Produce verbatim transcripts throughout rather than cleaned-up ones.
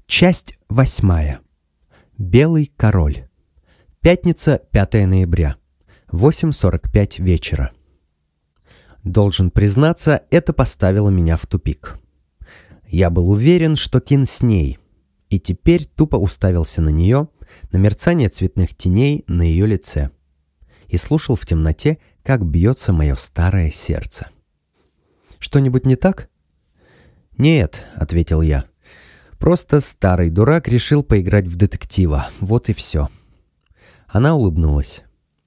Часть восьмая. Белый король. Пятница, пятое ноября. восемь сорок пять вечера. Должен признаться, это поставило меня в тупик. Я был уверен, что Кин с ней, и теперь тупо уставился на нее, на мерцание цветных теней на ее лице, и слушал в темноте, как бьется мое старое сердце. «Что-нибудь не так?» «Нет», — ответил я. «Просто старый дурак решил поиграть в детектива. Вот и все». Она улыбнулась.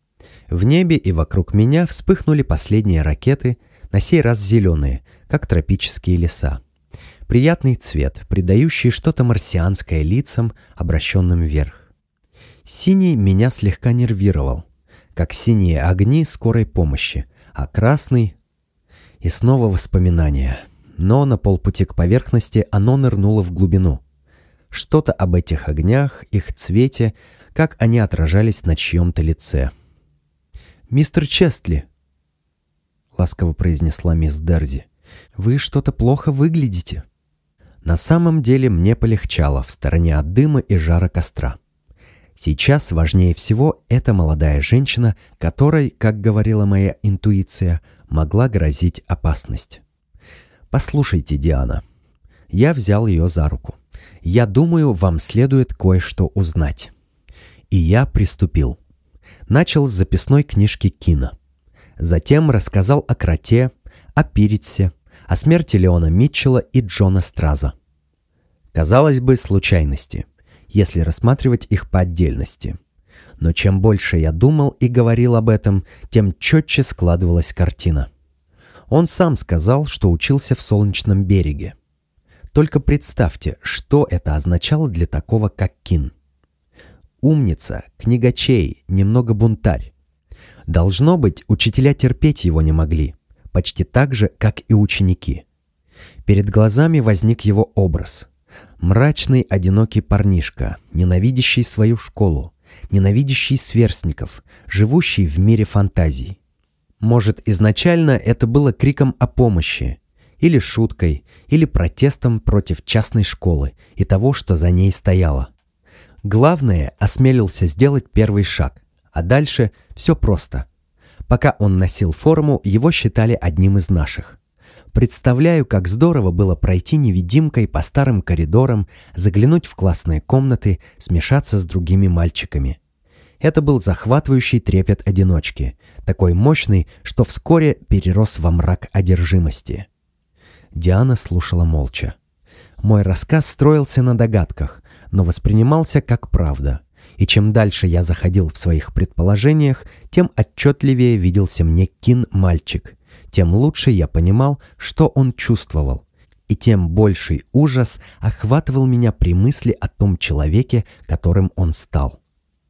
В небе и вокруг меня вспыхнули последние ракеты, на сей раз зеленые, как тропические леса. Приятный цвет, придающий что-то марсианское лицам, обращенным вверх. Синий меня слегка нервировал, как синие огни скорой помощи, а красный... И снова воспоминания. Но на полпути к поверхности оно нырнуло в глубину. Что-то об этих огнях, их цвете, как они отражались на чьем-то лице. «Мистер Честли», — ласково произнесла мисс Дерзи, — «вы что-то плохо выглядите». На самом деле мне полегчало в стороне от дыма и жара костра. Сейчас важнее всего эта молодая женщина, которой, как говорила моя интуиция, могла грозить опасность. «Послушайте, Диана». Я взял ее за руку. «Я думаю, вам следует кое-что узнать». И я приступил. Начал с записной книжки Кина. Затем рассказал о Кроте, о Пиритсе, о смерти Леона Митчелла и Джона Страза. Казалось бы, случайности, если рассматривать их по отдельности. Но чем больше я думал и говорил об этом, тем четче складывалась картина. Он сам сказал, что учился в Солнечном береге. Только представьте, что это означало для такого, как Кин. Умница, книгачей, немного бунтарь. Должно быть, учителя терпеть его не могли, почти так же, как и ученики. Перед глазами возник его образ. Мрачный, одинокий парнишка, ненавидящий свою школу, ненавидящий сверстников, живущий в мире фантазий. Может, изначально это было криком о помощи, или шуткой, или протестом против частной школы и того, что за ней стояло. Главное, осмелился сделать первый шаг, а дальше все просто. Пока он носил форму, его считали одним из наших. Представляю, как здорово было пройти невидимкой по старым коридорам, заглянуть в классные комнаты, смешаться с другими мальчиками. Это был захватывающий трепет одиночки, такой мощный, что вскоре перерос во мрак одержимости. Диана слушала молча. Мой рассказ строился на догадках, но воспринимался как правда. И чем дальше я заходил в своих предположениях, тем отчетливее виделся мне Кин-мальчик, тем лучше я понимал, что он чувствовал, и тем больший ужас охватывал меня при мысли о том человеке, которым он стал.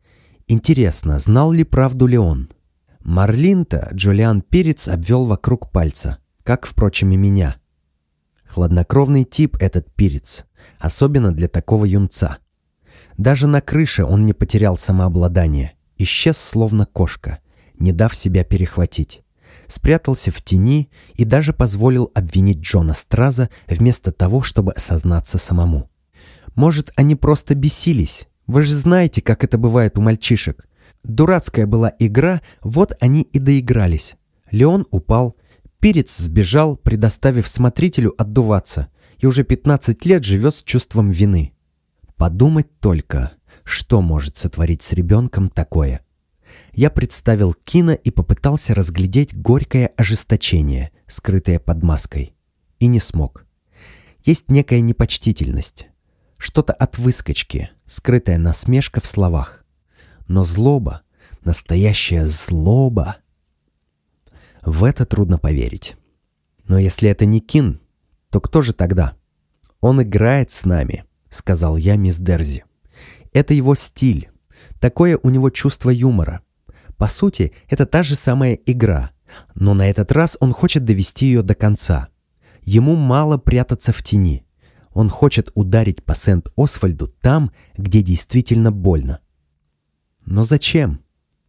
Интересно, знал ли правду ли он? Марлин-то Джулиан Пиритс обвел вокруг пальца, как, впрочем, и меня. Хладнокровный тип этот Пиритс, особенно для такого юнца. Даже на крыше он не потерял самообладание, исчез словно кошка, не дав себя перехватить. Спрятался в тени и даже позволил обвинить Джона Страза вместо того, чтобы сознаться самому. Может, они просто бесились? Вы же знаете, как это бывает у мальчишек. Дурацкая была игра, вот они и доигрались. Леон упал, Пиритс сбежал, предоставив смотрителю отдуваться, и уже пятнадцать лет живет с чувством вины. Подумать только, что может сотворить с ребенком такое. Я представил Кина и попытался разглядеть горькое ожесточение, скрытое под маской. И не смог. Есть некая непочтительность. Что-то от выскочки, скрытая насмешка в словах. Но злоба, настоящая злоба... В это трудно поверить. Но если это не Кин, то кто же тогда? «Он играет с нами», — сказал я мисс Дерзи. «Это его стиль. Такое у него чувство юмора. По сути, это та же самая игра, но на этот раз он хочет довести ее до конца. Ему мало прятаться в тени. Он хочет ударить по Сент-Освальду там, где действительно больно. Но зачем?»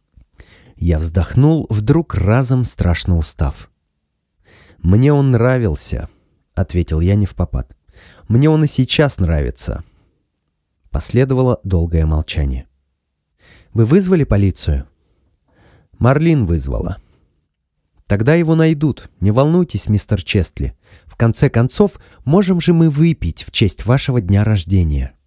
Я вздохнул, вдруг разом страшно устав. «Мне он нравился», — ответил я невпопад. «Мне он и сейчас нравится. Последовало долгое молчание. «Вы вызвали полицию?» «Марлин вызвала». «Тогда его найдут. Не волнуйтесь, мистер Честли. В конце концов, можем же мы выпить в честь вашего дня рождения».